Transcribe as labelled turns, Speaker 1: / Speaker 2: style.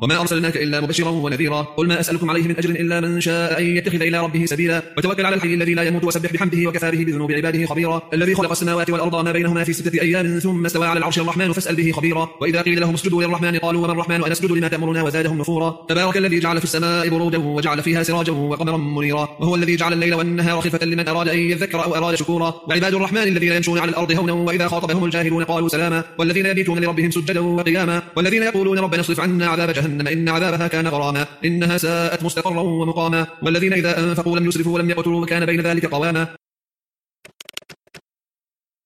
Speaker 1: وما أرسلناك إلا مبشرا ونذيرا قل ما أسألكم عليه من أجر إلا من شاء أن يتخذ إلى ربه سبيلا وتوكل على الحي الذي لا يموت وسبح بحمده وكفى به بذنوب عباده خبيرا الذي خلق السماوات والأرض وما بينهما في 6 أيام ثم استوى على العرش الرحمن فاسأل به خبيرا وإذا قيل لهم اسجدوا للرحمن قالوا وما الرحمن أنسجد لما تأمرنا وزادهم نفورا تبارك الذي جعل في السماء بروجا وجعل فيها سراجا وقمرا منيرا وهو الذي جعل الليل والنهار خلفة لمن أراد أن يذكر أو أراد شكورا وعباد الرحمن الذين يمشون على الأرض هونا وإذا خاطبهم الجاهلون قالوا سلاما والذين يبيتون لربهم سجدا وقياما والذين يقولون ربنا اصرف عنا عذاب جهنم إن عذابها كان غراما إنها ساءت مستقرا ومقاما والذين إذا أنفقوا لم يسرفوا ولم يقتروا وكان بين ذلك قواما